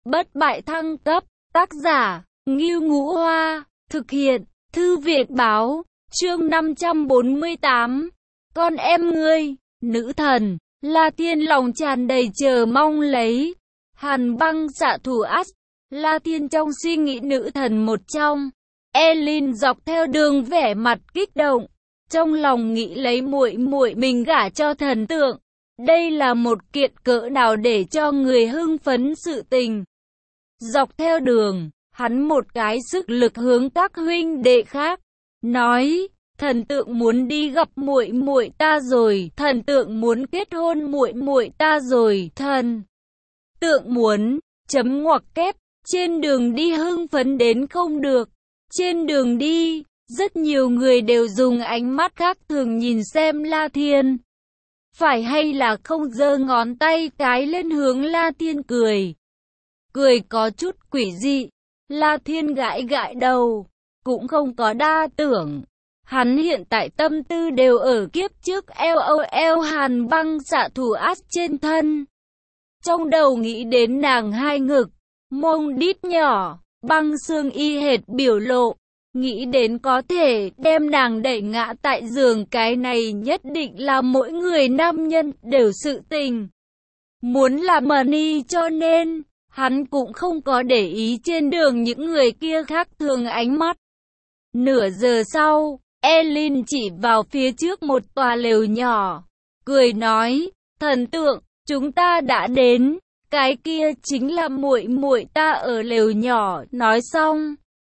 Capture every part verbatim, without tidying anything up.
Bất bại thăng cấp, tác giả, Ngưu Ngũ Hoa, thực hiện, Thư viện Báo, chương năm trăm bốn mươi tám. Con em ngươi, nữ thần, La Thiên lòng tràn đầy chờ mong lấy. Hàn băng xạ thủ As, La Thiên trong suy nghĩ nữ thần một trong. Elin dọc theo đường vẻ mặt kích động, trong lòng nghĩ lấy muội muội mình gả cho thần tượng. Đây là một kiện cỡ nào để cho người hưng phấn sự tình. Dọc theo đường, hắn một cái sức lực hướng các huynh đệ khác, nói, thần tượng muốn đi gặp muội muội ta rồi, thần tượng muốn kết hôn muội muội ta rồi, thần tượng muốn, chấm ngoặc kép, trên đường đi hưng phấn đến không được. Trên đường đi, rất nhiều người đều dùng ánh mắt khác thường nhìn xem La Thiên. Phải hay là không giơ ngón tay cái lên hướng La Thiên cười. Cười có chút quỷ dị. La Thiên gãi gãi đầu, cũng không có đa tưởng. Hắn hiện tại tâm tư đều ở kiếp trước LOL Hàn băng xạ thủ As trên thân. Trong đầu nghĩ đến nàng hai ngực, mông đít nhỏ, băng xương y hệt biểu lộ. Nghĩ đến có thể đem nàng đẩy ngã tại giường, cái này nhất định là mỗi người nam nhân đều sự tình. Muốn làm money cho nên, hắn cũng không có để ý trên đường những người kia khác thường ánh mắt. Nửa giờ sau, Elin chỉ vào phía trước một tòa lều nhỏ, cười nói, thần tượng, chúng ta đã đến, cái kia chính là muội muội ta ở lều nhỏ. Nói xong,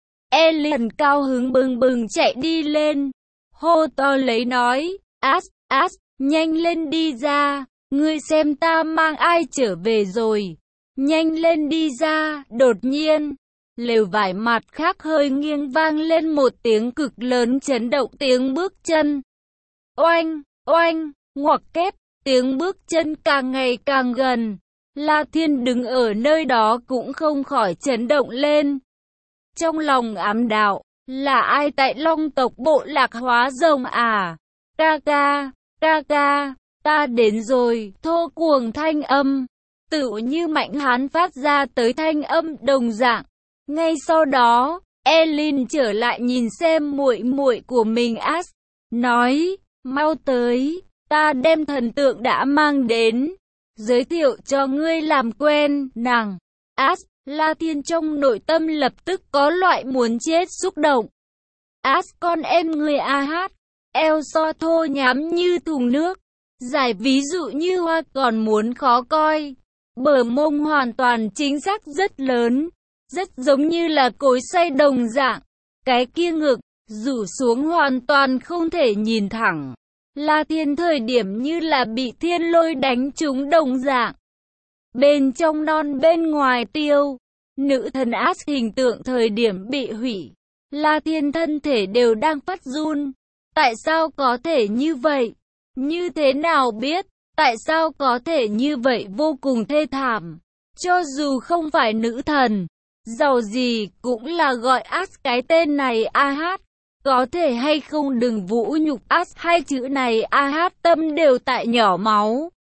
Elin cao hứng bừng bừng chạy đi lên, hô to lấy nói, As, As, nhanh lên đi ra, ngươi xem ta mang ai trở về rồi, nhanh lên đi ra. Đột nhiên, lều vải mặt khác hơi nghiêng, vang lên một tiếng cực lớn chấn động tiếng bước chân. Oanh, oanh, ngoặc kép, tiếng bước chân càng ngày càng gần. La Thiên đứng ở nơi đó cũng không khỏi chấn động lên. Trong lòng ám đạo, là ai tại Long tộc bộ lạc hóa rồng à? Ca ca, ca ca, ta đến rồi. Thô cuồng thanh âm, tựu như mạnh hán phát ra tới thanh âm đồng dạng. Ngay sau đó, Elin trở lại nhìn xem muội muội của mình As, nói, mau tới, ta đem thần tượng đã mang đến, giới thiệu cho ngươi làm quen. Nàng, As, La Thiên trong nội tâm lập tức có loại muốn chết xúc động. As, con em người a hát, eo so thô nhám như thùng nước, dài ví dụ như hoa còn muốn khó coi, bờ mông hoàn toàn chính xác rất lớn, rất giống như là cối xay đồng dạng, cái kia ngực rủ xuống hoàn toàn không thể nhìn thẳng. La Thiên thời điểm như là bị thiên lôi đánh trúng đồng dạng, bên trong non bên ngoài tiêu. Nữ thần As hình tượng thời điểm bị hủy, La Thiên thân thể đều đang phát run. Tại sao có thể như vậy? Như thế nào biết? Tại sao có thể như vậy? Vô cùng thê thảm. Cho dù không phải nữ thần, giàu gì cũng là gọi As cái tên này a hát. Có thể hay không đừng vũ nhục As, hai chữ này a hát tâm đều tại nhỏ máu.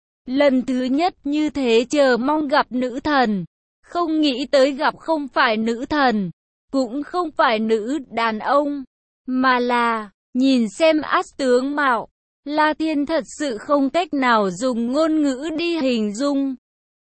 Lần thứ nhất như thế chờ mong gặp nữ thần. Không nghĩ tới gặp không phải nữ thần, cũng không phải nữ đàn ông, mà là, nhìn xem As tướng mạo, La Thiên thật sự không cách nào dùng ngôn ngữ đi hình dung.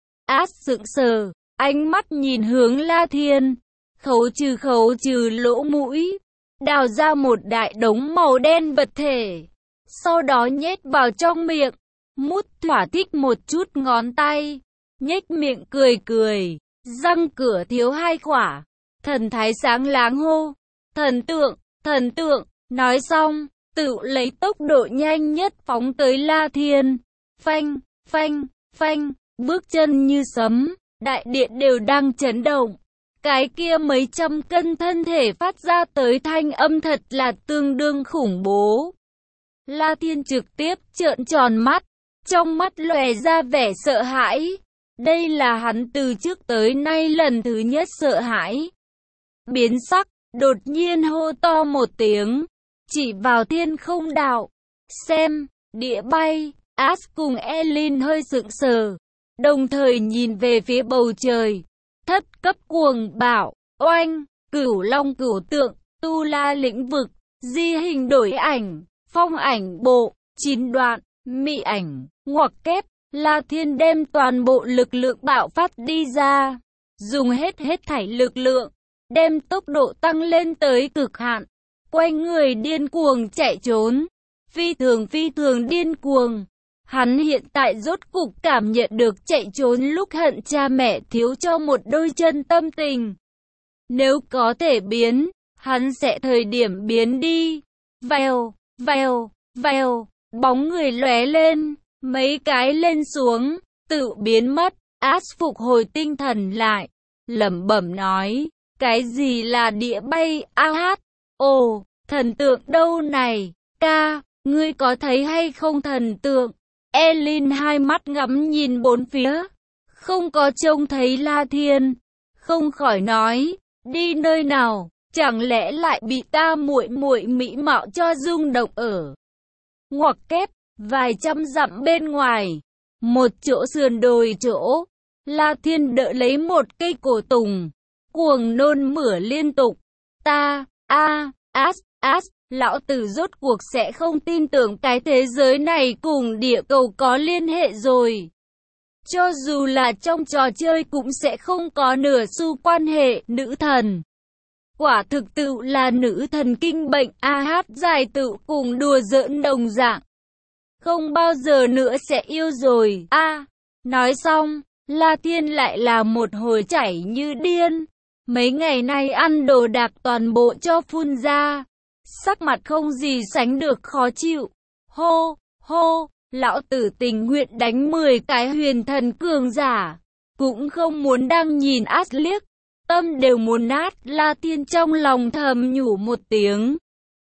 As sững sờ, ánh mắt nhìn hướng La Thiên, khấu trừ khấu trừ lỗ mũi, đào ra một đại đống màu đen vật thể, sau đó nhét vào trong miệng, mút thỏa thích một chút ngón tay, nhếch miệng cười cười. Răng cửa thiếu hai khỏa, thần thái sáng láng hô, thần tượng, thần tượng, nói xong, tự lấy tốc độ nhanh nhất phóng tới La Thiên, phanh, phanh, phanh, bước chân như sấm, đại điện đều đang chấn động, cái kia mấy trăm cân thân thể phát ra tới thanh âm thật là tương đương khủng bố. La Thiên trực tiếp trợn tròn mắt, trong mắt lòe ra vẻ sợ hãi. Đây là hắn từ trước tới nay lần thứ nhất sợ hãi. Biến sắc, đột nhiên hô to một tiếng, chỉ vào thiên không đạo. Xem, địa bay. As cùng Elin hơi sững sờ, đồng thời nhìn về phía bầu trời. thất cấp cuồng bạo, oanh, cửu long cửu tượng, tu la lĩnh vực, di hình đổi ảnh, phong ảnh bộ, chín đoạn, mị ảnh, ngoặc kép, La Thiên đem toàn bộ lực lượng bạo phát đi ra, dùng hết hết thảy lực lượng, đem tốc độ tăng lên tới cực hạn, quay người điên cuồng chạy trốn, phi thường phi thường điên cuồng. Hắn hiện tại rốt cục cảm nhận được chạy trốn lúc hận cha mẹ thiếu cho một đôi chân tâm tình. Nếu có thể biến, hắn sẽ thời điểm biến đi. Vèo, vèo, vèo, bóng người lóe lên, mấy cái lên xuống, tự biến mất. Ash phục hồi tinh thần lại, lẩm bẩm nói, cái gì là địa bay? A hát, ồ, thần tượng đâu này, ca, ngươi có thấy hay không thần tượng? Elin hai mắt ngắm nhìn bốn phía, không có trông thấy La Thiên, không khỏi nói, đi nơi nào, chẳng lẽ lại bị ta muội muội mỹ mạo cho rung động ở. Ngoặc kép, vài trăm dặm bên ngoài, một chỗ sườn đồi chỗ, La Thiên đỡ lấy một cây cổ tùng, cuồng nôn mửa liên tục. Ta, a, Ash, Ash, lão tử rốt cuộc sẽ không tin tưởng cái thế giới này cùng địa cầu có liên hệ rồi. Cho dù là trong trò chơi cũng sẽ không có nửa xu quan hệ. Nữ thần, quả thực tự là nữ thần kinh bệnh. A hát dài tự cùng đùa giỡn đồng dạng, không bao giờ nữa sẽ yêu rồi. A, nói xong, La Thiên lại là một hồi chảy như điên. Mấy ngày nay ăn đồ đạc toàn bộ cho phun ra, sắc mặt không gì sánh được khó chịu. Hô, hô, lão tử tình nguyện đánh mười cái huyền thần cường giả, cũng không muốn đang nhìn Ash liếc, tâm đều muốn nát. La Thiên trong lòng thầm nhủ một tiếng,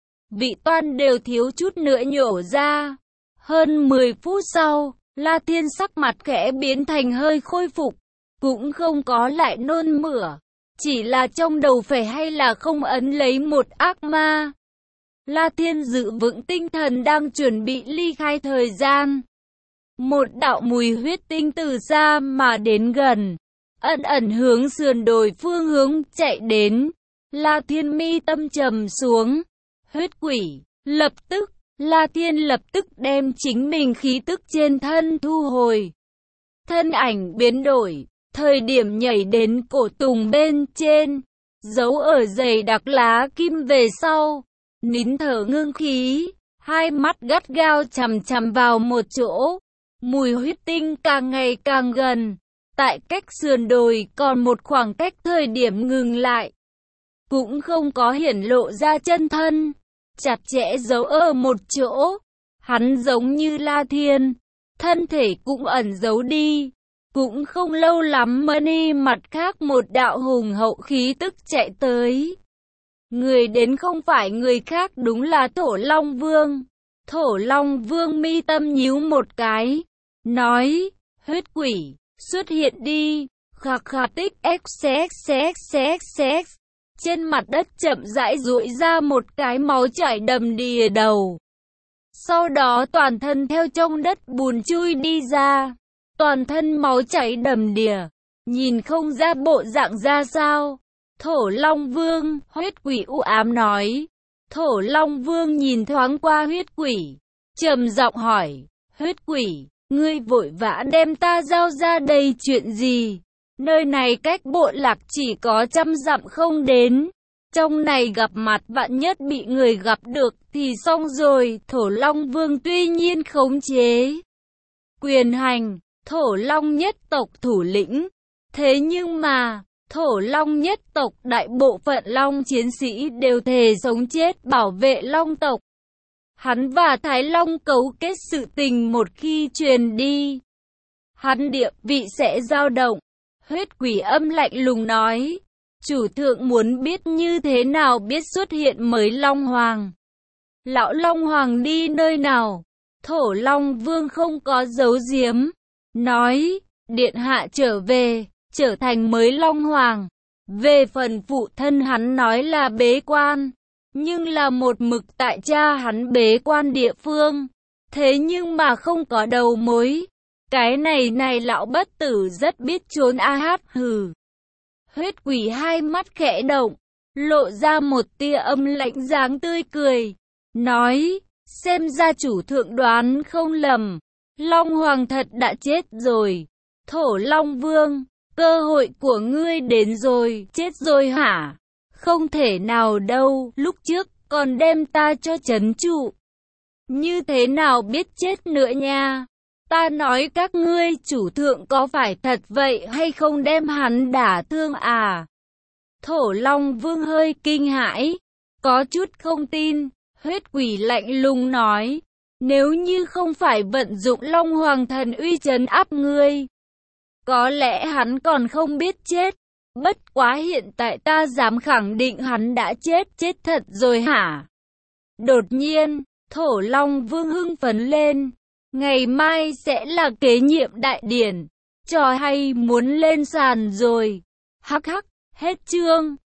vị toan đều thiếu chút nữa nhổ ra. Hơn mười phút sau, La Thiên sắc mặt khẽ biến thành hơi khôi phục, cũng không có lại nôn mửa, chỉ là trong đầu phải hay là không ấn lấy một ác ma. La Thiên giữ vững tinh thần đang chuẩn bị ly khai thời gian. Một đạo mùi huyết tinh từ xa mà đến gần, ẩn ẩn hướng sườn đồi phương hướng chạy đến. La Thiên mi tâm trầm xuống. Huyết quỷ, lập tức, La Thiên lập tức đem chính mình khí tức trên thân thu hồi. Thân ảnh biến đổi, thời điểm nhảy đến cổ tùng bên trên, giấu ở dày đặc lá kim về sau, nín thở ngưng khí, hai mắt gắt gao chằm chằm vào một chỗ. Mùi huyết tinh càng ngày càng gần, tại cách sườn đồi còn một khoảng cách thời điểm ngừng lại, cũng không có hiển lộ ra chân thân, chặt chẽ giấu ở một chỗ. Hắn giống như La Thiên, thân thể cũng ẩn giấu đi. Cũng không lâu lắm Money mặt khác một đạo hùng hậu khí tức chạy tới. Người đến không phải người khác, đúng là Thổ Long Vương. Thổ Long Vương mi tâm nhíu một cái, nói, huyết quỷ, xuất hiện đi. Khạc khạc tích xxxxx. Trên mặt đất chậm rãi duỗi ra một cái máu chảy đầm đìa đầu. Sau đó toàn thân theo trong đất bùn chui đi ra. Toàn thân máu chảy đầm đìa, nhìn không ra bộ dạng ra sao. Thổ Long Vương, huyết quỷ u ám nói. Thổ Long Vương nhìn thoáng qua huyết quỷ, trầm giọng hỏi, huyết quỷ, ngươi vội vã đem ta giao ra đây chuyện gì? Nơi này cách bộ lạc chỉ có trăm dặm không đến. Trong này gặp mặt vạn nhất bị người gặp được thì xong rồi. Thổ Long Vương tuy nhiên khống chế quyền hành Thổ Long nhất tộc thủ lĩnh, thế nhưng mà Thổ Long nhất tộc đại bộ phận Long chiến sĩ đều thề sống chết bảo vệ Long tộc. Hắn và Thái Long cấu kết sự tình một khi truyền đi, hắn địa vị sẽ dao động. Huyết quỷ âm lạnh lùng nói, chủ thượng muốn biết như thế nào biết xuất hiện mới Long Hoàng. Lão Long Hoàng đi nơi nào? Thổ Long Vương không có giấu giếm, nói, điện hạ trở về, trở thành mới Long Hoàng. Về phần phụ thân hắn nói là bế quan, nhưng là một mực tại cha hắn bế quan địa phương, thế nhưng mà không có đầu mối. Cái này này lão bất tử rất biết trốn. A hát hừ. Huyết quỷ hai mắt khẽ động, lộ ra một tia âm lạnh dáng tươi cười, nói, xem ra chủ thượng đoán không lầm, Long Hoàng thật đã chết rồi. Thổ Long Vương, cơ hội của ngươi đến rồi. Chết rồi hả? Không thể nào đâu, lúc trước còn đem ta cho trấn trụ. Như thế nào biết chết nữa nha? Ta nói các ngươi chủ thượng có phải thật vậy hay không đem hắn đả thương à? Thổ Long Vương hơi kinh hãi, có chút không tin. Huyết quỷ lạnh lùng nói, nếu như không phải vận dụng Long Hoàng thần uy trấn áp ngươi, có lẽ hắn còn không biết chết. Bất quá hiện tại ta dám khẳng định hắn đã chết. Chết thật rồi hả? Đột nhiên, Thổ Long Vương hưng phấn lên. Ngày mai sẽ là kế nhiệm đại điển. Trò hay muốn lên sàn rồi. Hắc hắc, hết chương.